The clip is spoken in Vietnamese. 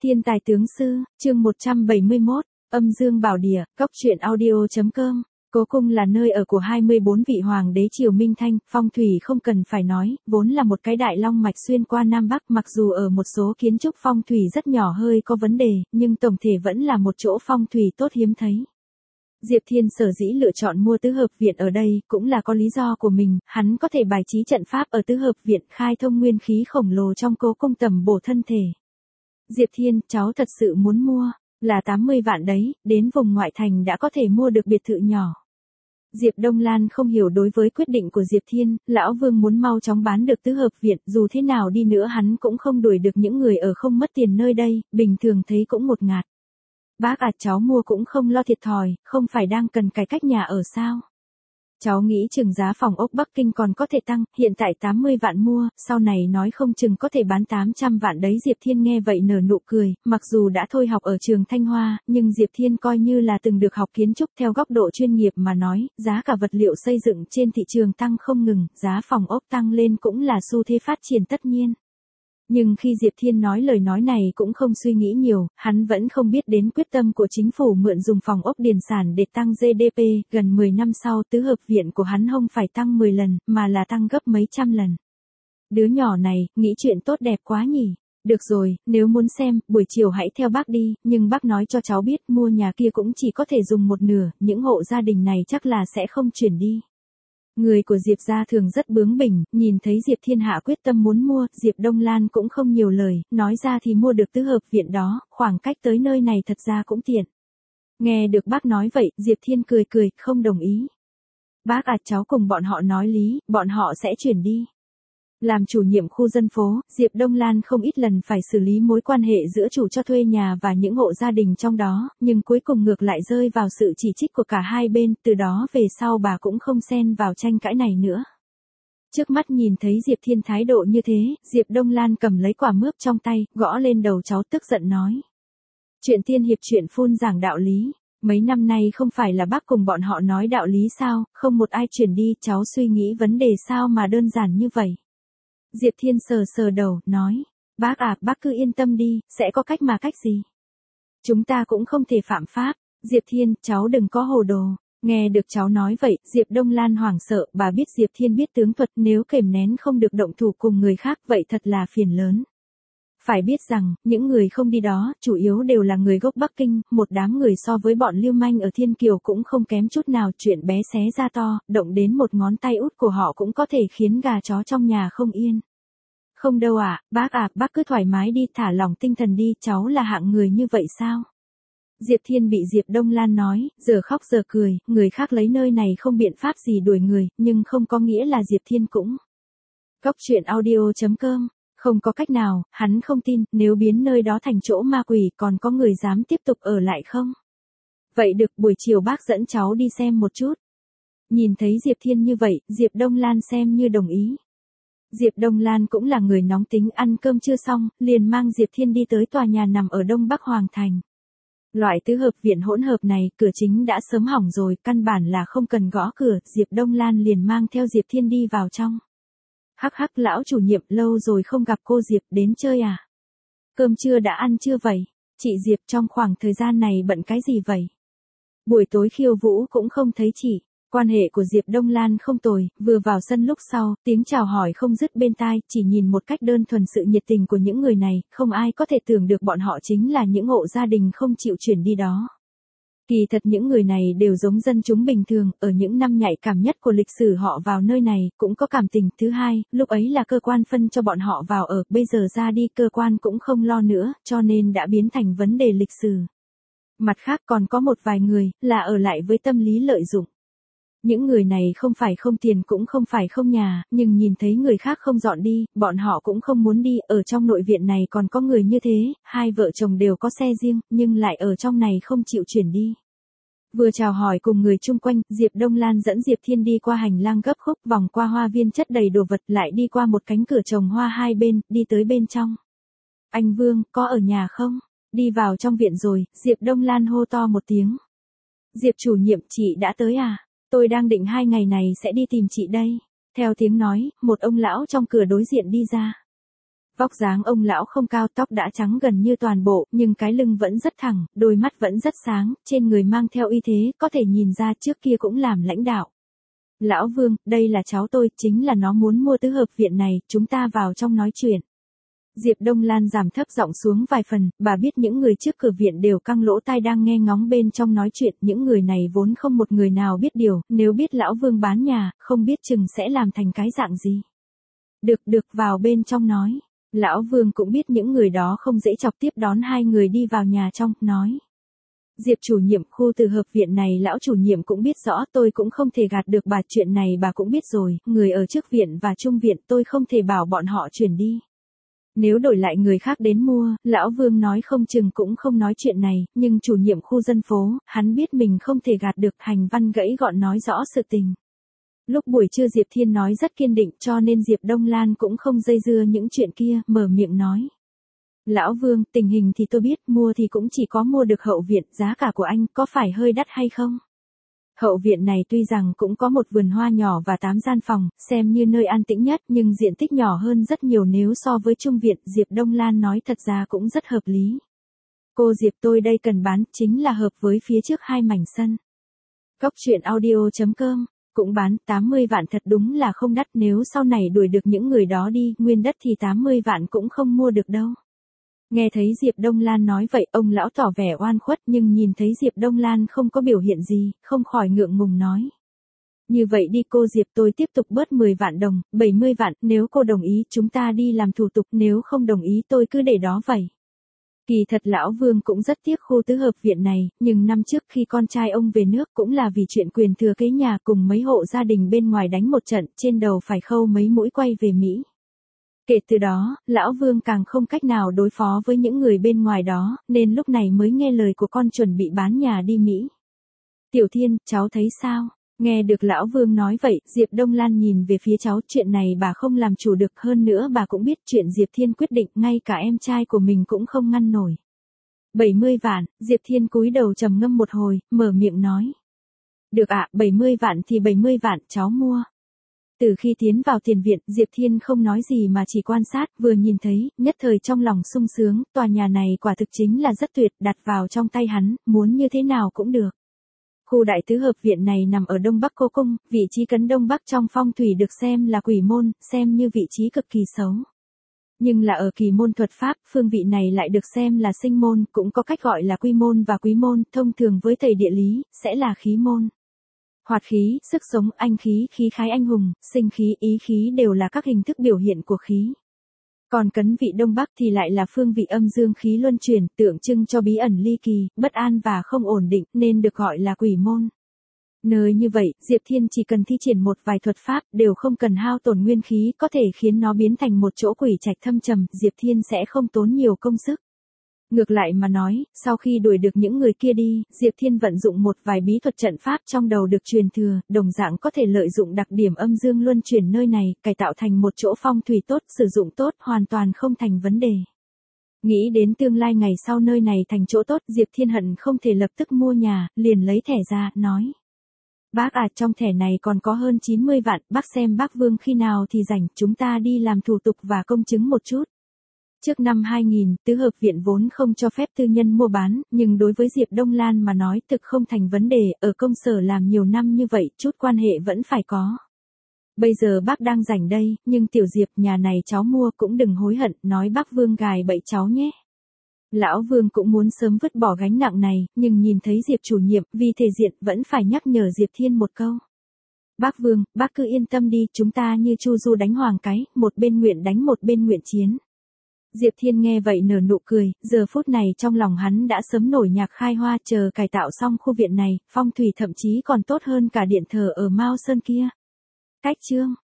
Thiên tài tướng sư, chương 171, âm dương bảo địa, cóc truyện audio.com. Cố cung là nơi ở của 24 vị hoàng đế triều Minh Thanh, phong thủy không cần phải nói, vốn là một cái đại long mạch xuyên qua Nam Bắc, mặc dù ở một số kiến trúc phong thủy rất nhỏ hơi có vấn đề, nhưng tổng thể vẫn là một chỗ phong thủy tốt hiếm thấy. Diệp Thiên sở dĩ lựa chọn mua tứ hợp viện ở đây, cũng là có lý do của mình, hắn có thể bài trí trận pháp ở tứ hợp viện, khai thông nguyên khí khổng lồ trong cố cung tầm bổ thân thể. Diệp Thiên, cháu thật sự muốn mua, là 80 vạn đấy, đến vùng ngoại thành đã có thể mua được biệt thự nhỏ. Diệp Đông Lan không hiểu đối với quyết định của Diệp Thiên, lão vương muốn mau chóng bán được tứ hợp viện, dù thế nào đi nữa hắn cũng không đuổi được những người ở không mất tiền nơi đây, bình thường thấy cũng ngột ngạt. Bác à, cháu mua cũng không lo thiệt thòi, không phải đang cần cải cách nhà ở sao? Cháu nghĩ chừng giá phòng ốc Bắc Kinh còn có thể tăng, hiện tại 80 vạn mua, sau này nói không chừng có thể bán 800 vạn đấy. Diệp Thiên nghe vậy nở nụ cười, mặc dù đã thôi học ở trường Thanh Hoa, nhưng Diệp Thiên coi như là từng được học kiến trúc. Theo góc độ chuyên nghiệp mà nói, giá cả vật liệu xây dựng trên thị trường tăng không ngừng, giá phòng ốc tăng lên cũng là xu thế phát triển tất nhiên. Nhưng khi Diệp Thiên nói lời nói này cũng không suy nghĩ nhiều, hắn vẫn không biết đến quyết tâm của chính phủ mượn dùng phòng ốc điền sản để tăng GDP, gần 10 năm sau tứ hợp viện của hắn không phải tăng 10 lần, mà là tăng gấp mấy trăm lần. Đứa nhỏ này, nghĩ chuyện tốt đẹp quá nhỉ. Được rồi, nếu muốn xem, buổi chiều hãy theo bác đi, nhưng bác nói cho cháu biết mua nhà kia cũng chỉ có thể dùng một nửa, những hộ gia đình này chắc là sẽ không chuyển đi. Người của Diệp gia thường rất bướng bỉnh, nhìn thấy Diệp Thiên hạ quyết tâm muốn mua, Diệp Đông Lan cũng không nhiều lời, nói ra thì mua được tứ hợp viện đó, khoảng cách tới nơi này thật ra cũng tiện. Nghe được bác nói vậy, Diệp Thiên cười cười, không đồng ý. Bác à, cháu cùng bọn họ nói lý, bọn họ sẽ chuyển đi. Làm chủ nhiệm khu dân phố, Diệp Đông Lan không ít lần phải xử lý mối quan hệ giữa chủ cho thuê nhà và những hộ gia đình trong đó, nhưng cuối cùng ngược lại rơi vào sự chỉ trích của cả hai bên, từ đó về sau bà cũng không xen vào tranh cãi này nữa. Trước mắt nhìn thấy Diệp Thiên thái độ như thế, Diệp Đông Lan cầm lấy quả mướp trong tay, gõ lên đầu cháu tức giận nói. Chuyện tiên hiệp chuyện phun giảng đạo lý. Mấy năm nay không phải là bác cùng bọn họ nói đạo lý sao, không một ai chuyển đi, cháu suy nghĩ vấn đề sao mà đơn giản như vậy. Diệp Thiên sờ sờ đầu, nói, bác à, bác cứ yên tâm đi, sẽ có cách mà cách gì? Chúng ta cũng không thể phạm pháp. Diệp Thiên, cháu đừng có hồ đồ. Nghe được cháu nói vậy, Diệp Đông Lan hoảng sợ, bà biết Diệp Thiên biết tướng thuật, nếu kềm nén không được động thủ cùng người khác, vậy thật là phiền lớn. Phải biết rằng, những người không đi đó, chủ yếu đều là người gốc Bắc Kinh, một đám người so với bọn lưu manh ở Thiên Kiều cũng không kém chút nào, chuyện bé xé ra to, động đến một ngón tay út của họ cũng có thể khiến gà chó trong nhà không yên. Không đâu ạ, bác cứ thoải mái đi, thả lỏng tinh thần đi, cháu là hạng người như vậy sao? Diệp Thiên bị Diệp Đông Lan nói, giờ khóc giờ cười, người khác lấy nơi này không biện pháp gì đuổi người, nhưng không có nghĩa là Diệp Thiên cũng. Cóc truyện audio.com. Không có cách nào, hắn không tin, nếu biến nơi đó thành chỗ ma quỷ còn có người dám tiếp tục ở lại không? Vậy được, buổi chiều bác dẫn cháu đi xem một chút. Nhìn thấy Diệp Thiên như vậy, Diệp Đông Lan xem như đồng ý. Diệp Đông Lan cũng là người nóng tính, ăn cơm chưa xong, liền mang Diệp Thiên đi tới tòa nhà nằm ở Đông Bắc Hoàng Thành. Loại tứ hợp viện hỗn hợp này, cửa chính đã sớm hỏng rồi, căn bản là không cần gõ cửa, Diệp Đông Lan liền mang theo Diệp Thiên đi vào trong. Hắc hắc, lão chủ nhiệm, lâu rồi không gặp cô Diệp, đến chơi à? Cơm trưa đã ăn chưa vậy? Chị Diệp trong khoảng thời gian này bận cái gì vậy? Buổi tối khiêu vũ cũng không thấy chị. Quan hệ của Diệp Đông Lan không tồi, vừa vào sân lúc sau, tiếng chào hỏi không dứt bên tai, chỉ nhìn một cách đơn thuần sự nhiệt tình của những người này, không ai có thể tưởng được bọn họ chính là những hộ gia đình không chịu chuyển đi đó. Kỳ thật những người này đều giống dân chúng bình thường, ở những năm nhạy cảm nhất của lịch sử họ vào nơi này, cũng có cảm tình. Thứ hai, lúc ấy là cơ quan phân cho bọn họ vào ở, bây giờ ra đi cơ quan cũng không lo nữa, cho nên đã biến thành vấn đề lịch sử. Mặt khác còn có một vài người, là ở lại với tâm lý lợi dụng. Những người này không phải không tiền cũng không phải không nhà, nhưng nhìn thấy người khác không dọn đi, bọn họ cũng không muốn đi, ở trong nội viện này còn có người như thế, hai vợ chồng đều có xe riêng, nhưng lại ở trong này không chịu chuyển đi. Vừa chào hỏi cùng người chung quanh, Diệp Đông Lan dẫn Diệp Thiên đi qua hành lang gấp khúc, vòng qua hoa viên chất đầy đồ vật, lại đi qua một cánh cửa trồng hoa hai bên, đi tới bên trong. Anh Vương, có ở nhà không? Đi vào trong viện rồi, Diệp Đông Lan hô to một tiếng. Diệp chủ nhiệm, chị đã tới à? Tôi đang định 2 ngày này sẽ đi tìm chị đây. Theo tiếng nói, một ông lão trong cửa đối diện đi ra. Vóc dáng ông lão không cao, tóc đã trắng gần như toàn bộ, nhưng cái lưng vẫn rất thẳng, đôi mắt vẫn rất sáng, trên người mang theo uy thế, có thể nhìn ra trước kia cũng làm lãnh đạo. Lão Vương, đây là cháu tôi, chính là nó muốn mua tứ hợp viện này, chúng ta vào trong nói chuyện. Diệp Đông Lan giảm thấp giọng xuống vài phần, bà biết những người trước cửa viện đều căng lỗ tai đang nghe ngóng bên trong nói chuyện, những người này vốn không một người nào biết điều, nếu biết Lão Vương bán nhà, không biết chừng sẽ làm thành cái dạng gì. Được vào bên trong nói. Lão Vương cũng biết những người đó không dễ chọc, tiếp đón hai người đi vào nhà trong, nói. Diệp chủ nhiệm khu từ hợp viện này lão chủ nhiệm cũng biết rõ, tôi cũng không thể gạt được bà, chuyện này bà cũng biết rồi, người ở trước viện và trung viện tôi không thể bảo bọn họ chuyển đi. Nếu đổi lại người khác đến mua, lão Vương nói không chừng cũng không nói chuyện này, nhưng chủ nhiệm khu dân phố, hắn biết mình không thể gạt được, hành văn gãy gọn nói rõ sự tình. Lúc buổi trưa Diệp Thiên nói rất kiên định, cho nên Diệp Đông Lan cũng không dây dưa những chuyện kia, mở miệng nói. Lão Vương, tình hình thì tôi biết, mua thì cũng chỉ có mua được hậu viện, giá cả của anh có phải hơi đắt hay không? Hậu viện này tuy rằng cũng có một vườn hoa nhỏ và 8 gian phòng, xem như nơi an tĩnh nhất, nhưng diện tích nhỏ hơn rất nhiều nếu so với trung viện, Diệp Đông Lan nói thật ra cũng rất hợp lý. Cô Diệp, tôi đây cần bán, chính là hợp với phía trước 2 mảnh sân. Cóc truyện audio.com, cũng bán 80 vạn, thật đúng là không đắt, nếu sau này đuổi được những người đó đi, nguyên đất thì 80 vạn cũng không mua được đâu. Nghe thấy Diệp Đông Lan nói vậy, ông lão tỏ vẻ oan khuất, nhưng nhìn thấy Diệp Đông Lan không có biểu hiện gì, không khỏi ngượng ngùng nói. Như vậy đi cô Diệp, tôi tiếp tục bớt 10 vạn đồng, 70 vạn, nếu cô đồng ý chúng ta đi làm thủ tục, nếu không đồng ý tôi cứ để đó vậy. Kỳ thật lão Vương cũng rất tiếc khu tứ hợp viện này, nhưng năm trước khi con trai ông về nước cũng là vì chuyện quyền thừa kế nhà, cùng mấy hộ gia đình bên ngoài đánh một trận, trên đầu phải khâu mấy mũi quay về Mỹ. Kể từ đó, lão Vương càng không cách nào đối phó với những người bên ngoài đó, nên lúc này mới nghe lời của con chuẩn bị bán nhà đi Mỹ. Tiểu Thiên, cháu thấy sao? Nghe được lão Vương nói vậy, Diệp Đông Lan nhìn về phía cháu, chuyện này bà không làm chủ được, hơn nữa bà cũng biết chuyện Diệp Thiên quyết định, ngay cả em trai của mình cũng không ngăn nổi. 70 vạn, Diệp Thiên cúi đầu trầm ngâm một hồi, mở miệng nói. Được ạ, 70 vạn thì 70 vạn, cháu mua. Từ khi tiến vào tiền viện, Diệp Thiên không nói gì mà chỉ quan sát, vừa nhìn thấy, nhất thời trong lòng sung sướng, tòa nhà này quả thực chính là rất tuyệt, đặt vào trong tay hắn, muốn như thế nào cũng được. Khu đại tứ hợp viện này nằm ở Đông Bắc Cố Cung, vị trí cấn Đông Bắc trong phong thủy được xem là quỷ môn, xem như vị trí cực kỳ xấu. Nhưng là ở kỳ môn thuật pháp, phương vị này lại được xem là sinh môn, cũng có cách gọi là quy môn và quý môn, thông thường với thầy địa lý, sẽ là khí môn. Hoạt khí, sức sống, anh khí, khí khái anh hùng, sinh khí, ý khí đều là các hình thức biểu hiện của khí. Còn cấn vị Đông Bắc thì lại là phương vị âm dương khí luân chuyển, tượng trưng cho bí ẩn ly kỳ, bất an và không ổn định, nên được gọi là quỷ môn. Nơi như vậy, Diệp Thiên chỉ cần thi triển một vài thuật pháp, đều không cần hao tổn nguyên khí, có thể khiến nó biến thành một chỗ quỷ trạch thâm trầm, Diệp Thiên sẽ không tốn nhiều công sức. Ngược lại mà nói, sau khi đuổi được những người kia đi, Diệp Thiên vận dụng một vài bí thuật trận pháp trong đầu được truyền thừa, đồng dạng có thể lợi dụng đặc điểm âm dương luân chuyển nơi này, cải tạo thành một chỗ phong thủy tốt, sử dụng tốt, hoàn toàn không thành vấn đề. Nghĩ đến tương lai ngày sau nơi này thành chỗ tốt, Diệp Thiên hận không thể lập tức mua nhà, liền lấy thẻ ra, nói. Bác à, trong thẻ này còn có hơn 90 vạn, bác xem bác Vương khi nào thì rảnh, chúng ta đi làm thủ tục và công chứng một chút. Trước năm 2000, tứ hợp viện vốn không cho phép tư nhân mua bán, nhưng đối với Diệp Đông Lan mà nói thực không thành vấn đề, ở công sở làm nhiều năm như vậy, chút quan hệ vẫn phải có. Bây giờ bác đang rảnh đây, nhưng tiểu Diệp, nhà này cháu mua cũng đừng hối hận, nói bác Vương gài bẫy cháu nhé. Lão Vương cũng muốn sớm vứt bỏ gánh nặng này, nhưng nhìn thấy Diệp chủ nhiệm, vì thể diện, vẫn phải nhắc nhở Diệp Thiên một câu. Bác Vương, bác cứ yên tâm đi, chúng ta như Chu Du đánh Hoàng cái, một bên nguyện đánh một bên nguyện chiến. Diệp Thiên nghe vậy nở nụ cười, giờ phút này trong lòng hắn đã sớm nổi nhạc khai hoa, chờ cải tạo xong khu viện này, phong thủy thậm chí còn tốt hơn cả điện thờ ở Mao Sơn kia. Cách chương